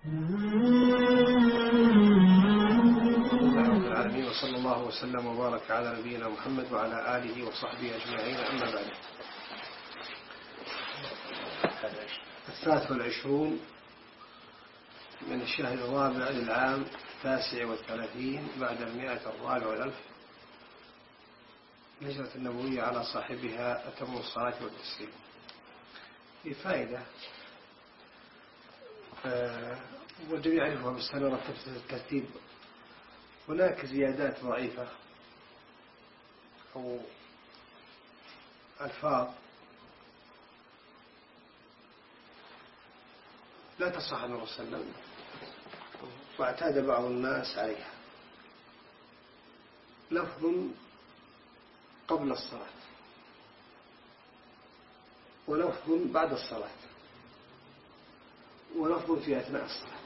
رب العالمين، وصلى الله وسلم وبارك على نبينا محمد وعلى آله وصحبه أجمعين. أما بعد، 23 من الشهر الرابع للعام 39 بعد 104 الهجرة النبوية على صاحبها أتم الصلاة والتسليم. في فائدة والجميع يعرفها مستمرة في الترتيب. هناك زيادات ضعيفة أو ألفاظ لا تصح عن الرسول صلى الله عليه وسلم واعتاد بعض الناس عليها. لفظ قبل الصلاة، ولفظ بعد الصلاة، ولفظ في أثناء الصلاة.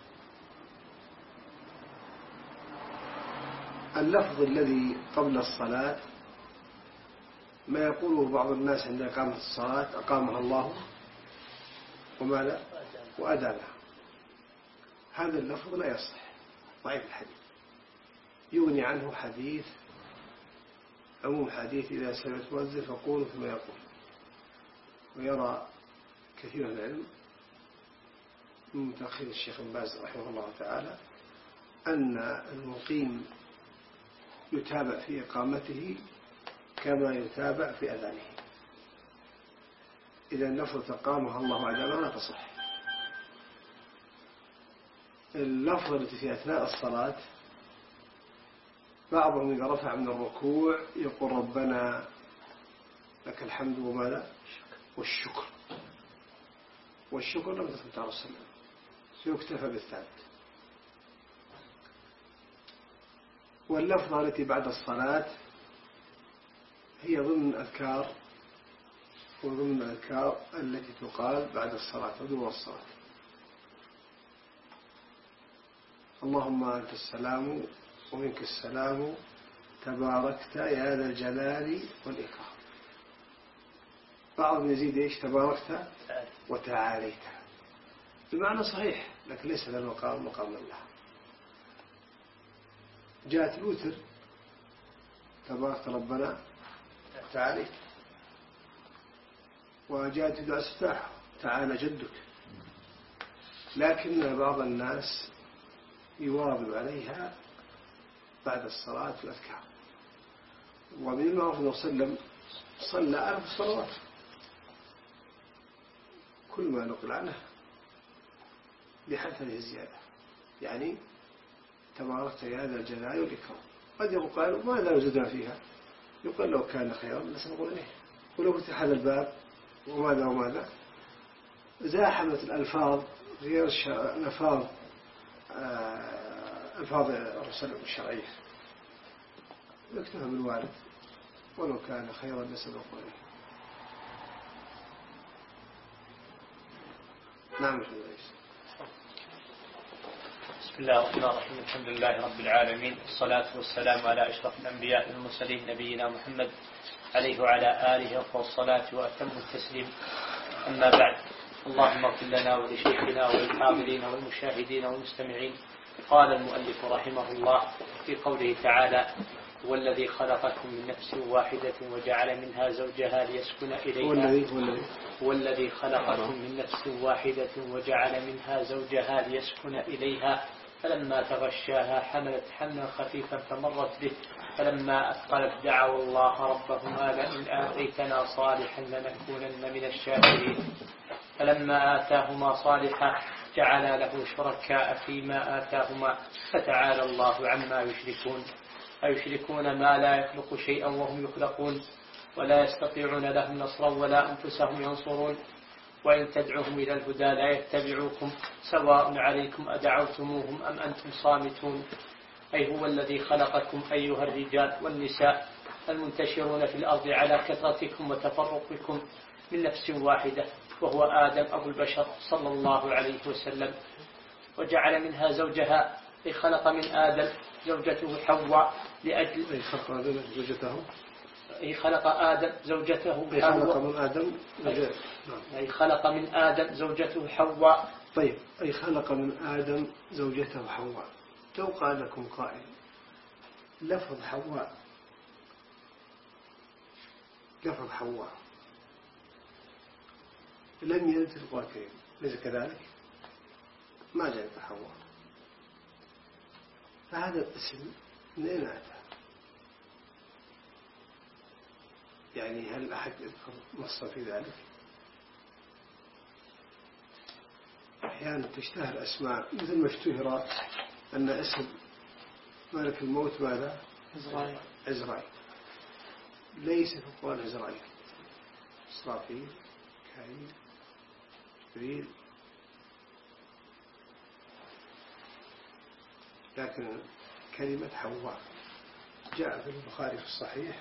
اللفظ الذي قبل الصلاة ما يقوله بعض الناس عند إقامة الصلاة: أقامها الله وماذا وأدانها. هذا اللفظ لا يصح، ضعيف الحديث. يغني عنه حديث عموم حديث: إذا سمعت مؤذن فقولوا ثم يقول. ويرى كثير من العلم من متأخر الشيخ بن باز رحمه الله تعالى أن المقيم يتابع في إقامته كما يتابع في أذانه. إذا اللفظ أقامها الله وأدانها لا تصح. اللفظ التي في أثناء الصلاة بعضهم إذا رفع من الركوع يقول: ربنا لك الحمد وماذا والشكر. والشكر لم تثبت على الرسول، سيكتفى بالثابت. واللفظة التي بعد الصلاة هي ضمن الأذكار وضمن الأذكار التي تقال بعد الصلاة ودون الصلاة: اللهم أنت السلام ومنك السلام تباركت يا ذا الجلال والإكرام. بعض يزيد إيش؟ تباركت وتعاليت. المعنى صحيح لكن ليس له مقام الله. جاءت الوتر: تبارك ربنا وتعاليت. وجاءت دعاء السفاح: تعالى جدك. لكن بعض الناس يواظب عليها بعد الصلاة والأذكار. ومن المعروف أنه وسلم صلى 1000 صلوات، كل ما نقل عنه بحث هذه الزيادة، يعني تباركت يا ذا الجلال والإكرام. قد يقال: ماذا وجدنا فيها؟ يقول: لو كان خيرا لسبقوا إليه. ولو فتح هذا الباب وماذا وماذا زاحمت الألفاظ غير ألفاظ الرسل الشرعية. يكتفى بالوارد ولو كان خيرا لسبقوا إليه. نعم. بسم الله الرحمن الرحيم. الحمد لله رب العالمين، والصلاة والسلام على أشرف الأنبياء والمرسلين نبينا محمد عليه وعلى آله أفضل الصلاة وأتم التسليم. أما بعد، اللهم اغفر لنا ولشيخنا وللحاضرين والمشاهدين والمستمعين. قال المؤلف رحمه الله في قوله تعالى: هو الذي خلقكم من نفس واحدة وجعل منها زوجها ليسكن إليها. هو الذي خلقكم من نفس واحدة وجعل منها زوجها ليسكن إليها فلما تغشاها حملت حملا خفيفا فمرت به فلما أثقلت دعوا الله ربهما لئن آتيتنا صالحا لنكونن من الشاكرين فلما آتاهما صالحا جعلا له شركاء فيما آتاهما فتعالى الله عما يشركون. أيشركون ما لا يخلق شيئا وهم يخلقون ولا يستطيعون لهم نصرا ولا أنفسهم ينصرون وإن تدعوهم إلى الهدى لا يتبعوكم سواء عليكم أدعوتموهم أم أنتم صامتون. أي هو الذي خلقكم أيها الرجال والنساء المنتشرون في الأرض على كثرتكم وتفرقكم من نفس واحدة وهو آدم أبو البشر صلى الله عليه وسلم، وجعل منها زوجها أي خلق من آدم زوجته حواء لأجل خلق آدم زوجته حواء. خلق من آدم خلق من آدم زوجته حواء طيب أي خلق من آدم زوجته حواء. لو قال لكم قائل لفظ حواء لم يرد في القرآن الكريم، ليس كذلك؟ ما جاء حواء، فهذا الاسم من أين أتى؟ يعني هل أحد يذكر نصا في ذلك؟ أحيانا تشتهر أسماء مثل ما اشتهر أن اسم ملك الموت ماذا؟ عزرائيل. ليس في القرآن عزرائيل، إسرافيل، كائيل، جبريل، لكن كلمة حواء جاء في البخاري في الصحيح: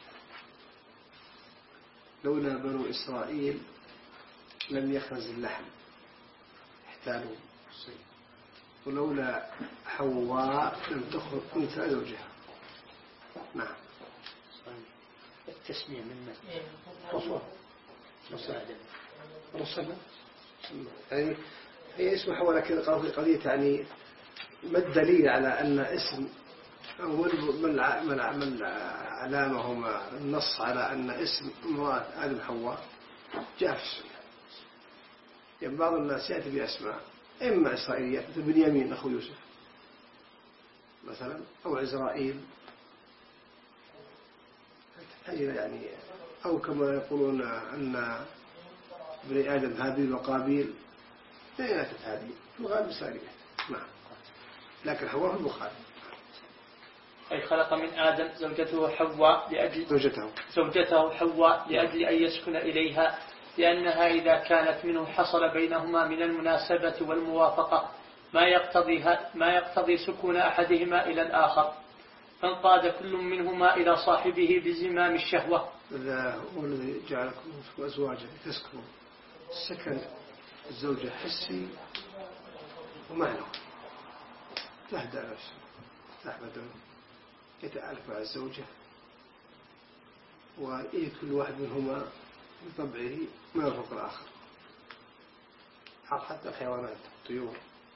لولا بنو إسرائيل لم يخرز اللحم احتالوا الصيد، ولولا حواء لم تخرج أنثى زوجها. نعم. التسمية من رسول يعني هي اسم حواء، لكن قضية يعني ما الدليل على أن اسم أو من علامهم النص على أن اسم امرأة آدم حواء جاء في السنة. يعني بعض الناس يأتي بأسماء إما إسرائيليات مثل بنيامين أخو يوسف مثلا، أو عزرائيل، يعني أو كما يقولون أن بني آدم هابيل وقابيل، لا أتت هذه في الغالب إسرائيليات. نعم. لكن حواء في البخاري. أي خلق من آدم زوجته حواء لأجل أن يسكن إليها، لأنها إذا كانت منه حصل بينهما من المناسبة والموافقة ما يقتضي سكون أحدهما إلى الآخر، فانقاد كل منهما إلى صاحبه بزمام الشهوة. هذا هو الذي جعلكم أزواجا لتسكنوا. السكن الزوجة حسي ومعنوي، تهدأ نفسه، تحمد، يتألف مع الزوجة، ويجد كل واحد منهما بطبعه ما يفوق الآخر. حتى الحيوانات الطيور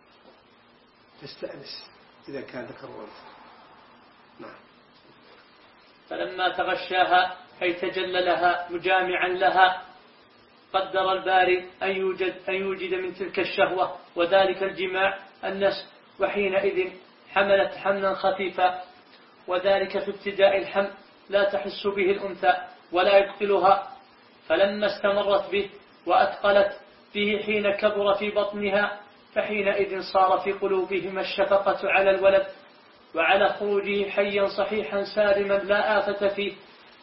تستأنس إذا كان ذكر وأنثى. نعم. فلما تغشاها أي تجلى لها مجامعا لها، قدر الباري أن يوجد من تلك الشهوة وذلك الجماع النسل، وحينئذ حملت حملا خفيفا، وذلك في ابتداء الحمل لا تحس به الأنثى ولا يدخلها، فلما استمرت به وأثقلت به حين كبر في بطنها، فحينئذ صار في قلوبهما الشفقة على الولد وعلى خروجه حيا صحيحا سالما لا آفة فيه.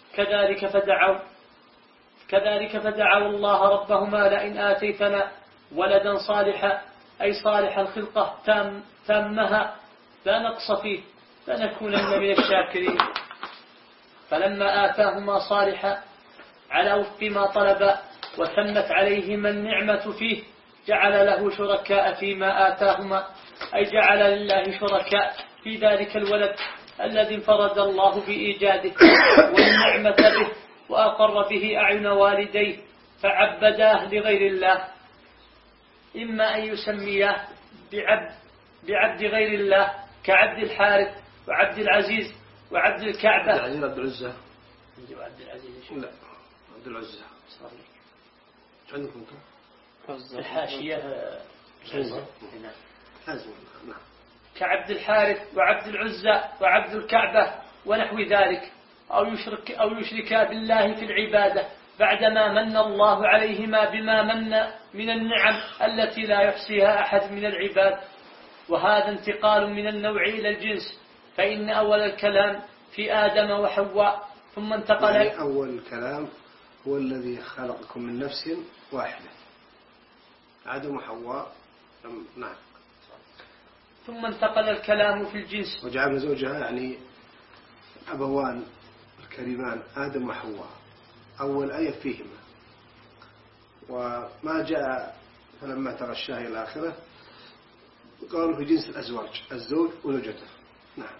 كذلك فدعوا الله ربهما لئن آتيتنا ولدا صالحا، أي صالح الخلقة تامها لا نقص فيه لنكونن من الشاكرين. فلما آتاهما صالحا على وفق ما طلبا وتمت عليهما النعمة فيه، جعل له شركاء فيما آتاهما، أي جعل لله شركاء في ذلك الولد الذي انفرد الله بإيجاده والنعمة به، وأقر به أعين والديه فعبداه لغير الله، إما أن يسميه بعبد غير الله كعبد الحارث وعبد العزيز وعبد الكعبة. عبد العزيز عبد العزة. عبد العزيز لا عبد العزة. عندكم الحاشية نعم. كعبد الحارث وعبد العزة وعبد الكعبة ونحو ذلك، أو يشركا بالله في العبادة بعدما من الله عليهما بما من من النعم التي لا يحصيها أحد من العباد. وهذا انتقال من النوع إلى الجنس، فإن أول الكلام في آدم وحواء ثم انتقل يعني أول الكلام هو الذي خلقكم من نفس واحدة، آدم وحواء. نعم. ثم انتقل الكلام في الجنس وجعل زوجها يعني أبوان الكريمان آدم وحواء، أول آية فيهما، وما جاء فلما تغشاها إلى آخره قالوا في جنس الأزواج، الزوج وزوجته. نعم.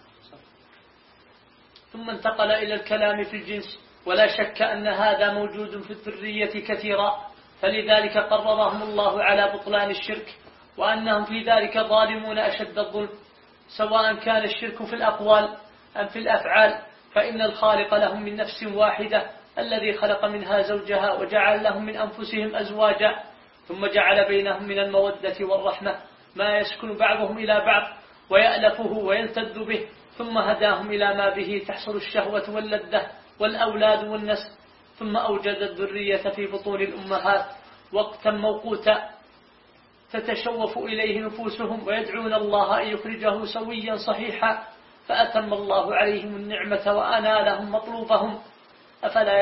ثم انتقل إلى الكلام في الجنس، ولا شك أن هذا موجود في الذرية كثيرا، فلذلك قررهم الله على بطلان الشرك وأنهم في ذلك ظالمون أشد الظلم، سواء كان الشرك في الأقوال أم في الأفعال، فإن الخالق لهم من نفس واحدة الذي خلق منها زوجها وجعل لهم من أنفسهم أزواجا، ثم جعل بينهم من المودة والرحمة ما يسكن بعضهم إلى بعض ويألفه ويلتذ به، ثم هداهم إلى ما به تحصل الشهوة واللذة والأولاد والنسل، ثم أوجد الذرية في بطون الأمهات وقتا موقوتا تتشوف إليه نفوسهم ويدعون الله أن يخرجه سويا صحيحا، فأتم الله عليهم النعمة وأنالهم مطلوبهم. أفلا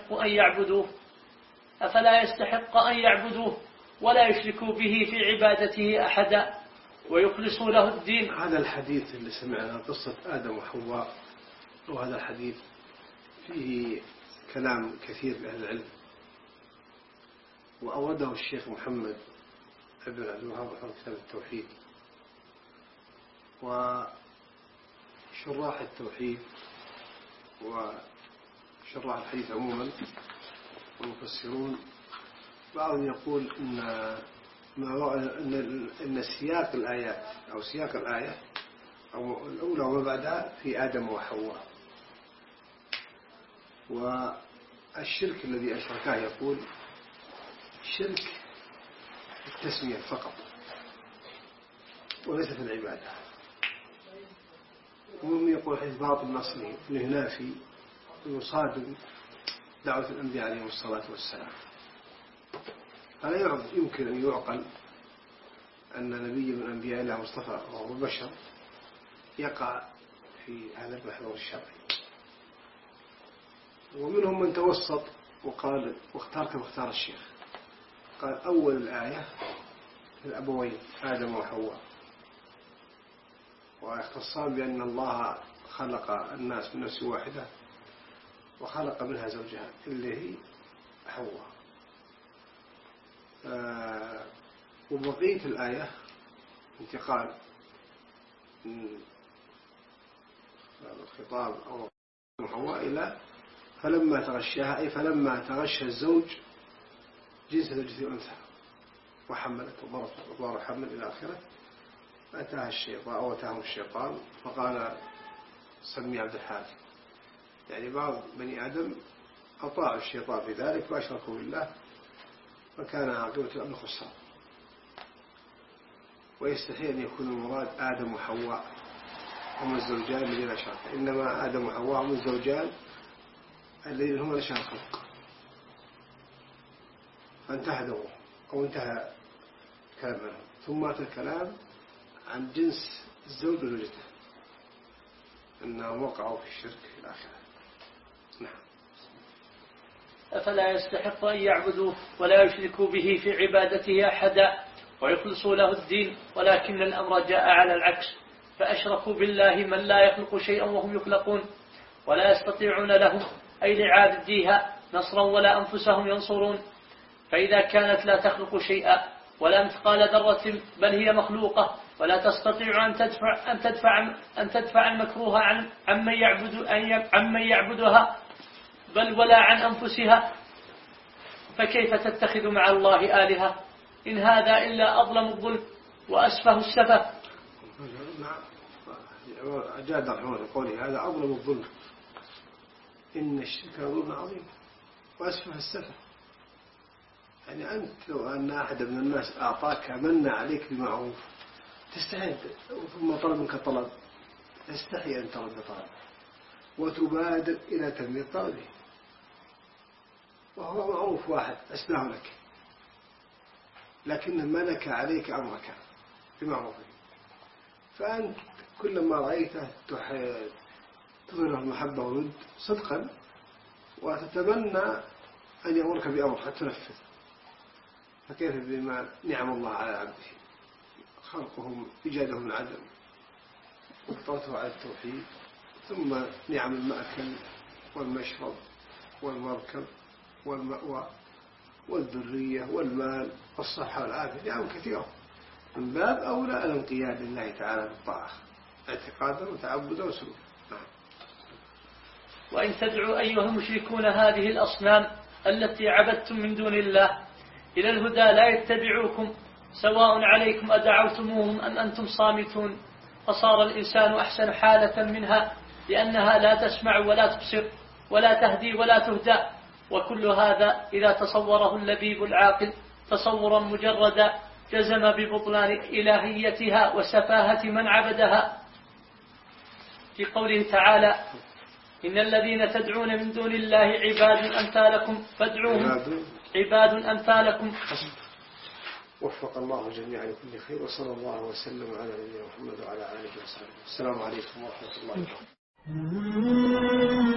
يستحق أن يعبدوه ولا يشركوا به في عبادته أحدا ويخلصوا له الدين. هذا الحديث اللي سمعنا قصة آدم وحواء، وهذا الحديث فيه كلام كثير لأهل العلم، وأورده الشيخ محمد ابن عبد الوهاب رحمه كتاب التوحيد، وشراح التوحيد وشراح الحديث عموما والمفسرون بعضهم يقول إن سياق الآيات أو سياق الآية أو الأولى وما بعدها في آدم وحواء، والشرك الذي أشركاه يقول شرك التسمية فقط وليس في العبادة، ومن يقول حديث باطل نصري ينافي ويصادم دعوة الأنبياء عليهم الصلاة والسلام. فلا يمكن أن يعقل أن نبي من أنبياء الله مصطفى وهو البشر يقع في هذا المحور الشرعي. ومنهم من توسط وقال واختار كما اختار الشيخ، قال أول الآية الأبوين آدم وحواء، واختصان بأن الله خلق الناس من نفس واحدة وخلق منها زوجها اللي هي حواء. وبقية الآية انتقال من الخطاب أو حواء إلى فلما تغشاها، أي فلما تغشى الزوج جنس زوجته الأنثى وحملت وضار حمل إلى آخره، فأتاها الشيطان أو أتاهم الشيطان فقال سمي عبد الحارث. يعني بعض بني آدم أطاعوا الشيطان في ذلك وأشركوا بالله، فكان عاقبة الأمر خسران. ويستحيل أن يكون المراد آدم وحواء هم الزوجان الذين أشركوا، إنما آدم وحواء هم الزوجان الذين هم نشأ الخلق، فانتهى دوره أو انتهى كلامه، ثم مات الكلام عن جنس الزوج وزوجته أنهم وقعوا في الشرك في الآخرة. نعم. أفلا يستحق أن يعبدوه ولا يشركوا به في عبادته أحدا ويخلصوا له الدين، ولكن الأمر جاء على العكس، فأشركوا بالله من لا يخلق شيئا وهم يخلقون، ولا يستطيعون لهم أي لعابديها نصرا ولا أنفسهم ينصرون. فإذا كانت لا تخلق شيئا ولا مثقال ذرة بل هي مخلوقة ولا تستطيع أن تدفع المكروه عمن يعبدها بل ولا عن أنفسها، فكيف تتخذ مع الله آلهة؟ إن هذا إلا أظلم الظلم وأسفه السفه. أجاد رحمه قوله هذا أظلم الظلم، إن الشرك ظلم عظيم وأسفه السفه. يعني أنت لو أن أحد من الناس أعطاك من عليك بمعروف تستحي ثم طلب منك طلب، تستحي أن ترد طلب وتبادر إلى تلبية طلبه، وهو معروف واحد أسناه لك، لكن ملك عليك أمرك بمعروفه، فأنت كلما رأيته تظهر المحبة والود صدقا وتتمنى أن يأمرك بأمر حتى تنفذ. فكيف بما نعم الله على عبده، خلقهم إيجادهم من عدم وفطرته على التوحيد، ثم نعم المأكل والمشرب والمركب والمأوى والذرية والمال والصحة والعافية، نعم كثيرة، من باب أولى الانقياد لله تعالى بالطاعة اعتقادا وتعبدا وسلوكا. وإن تدعوا أيها المشركون هذه الأصنام التي عبدتم من دون الله إلى الهدى لا يتبعوكم سواء عليكم أدعوتموهم أم أنتم صامتون. فصار الإنسان أحسن حالة منها، لأنها لا تسمع ولا تبصر ولا تهدي ولا تهدى. وكل هذا إذا تصوره اللبيب العاقل تصورا مجردا جزم ببطلان إلهيتها وسفاهة من عبدها. في قوله تعالى: إن الذين تدعون من دون الله عباد أمثالكم فادعوهم. عباد أمثالكم. وفق الله جميعا لكل خير، وصلى الله وسلم على نبينا محمد وعلى آله وصحبه. السلام عليكم ورحمة الله وبركاته.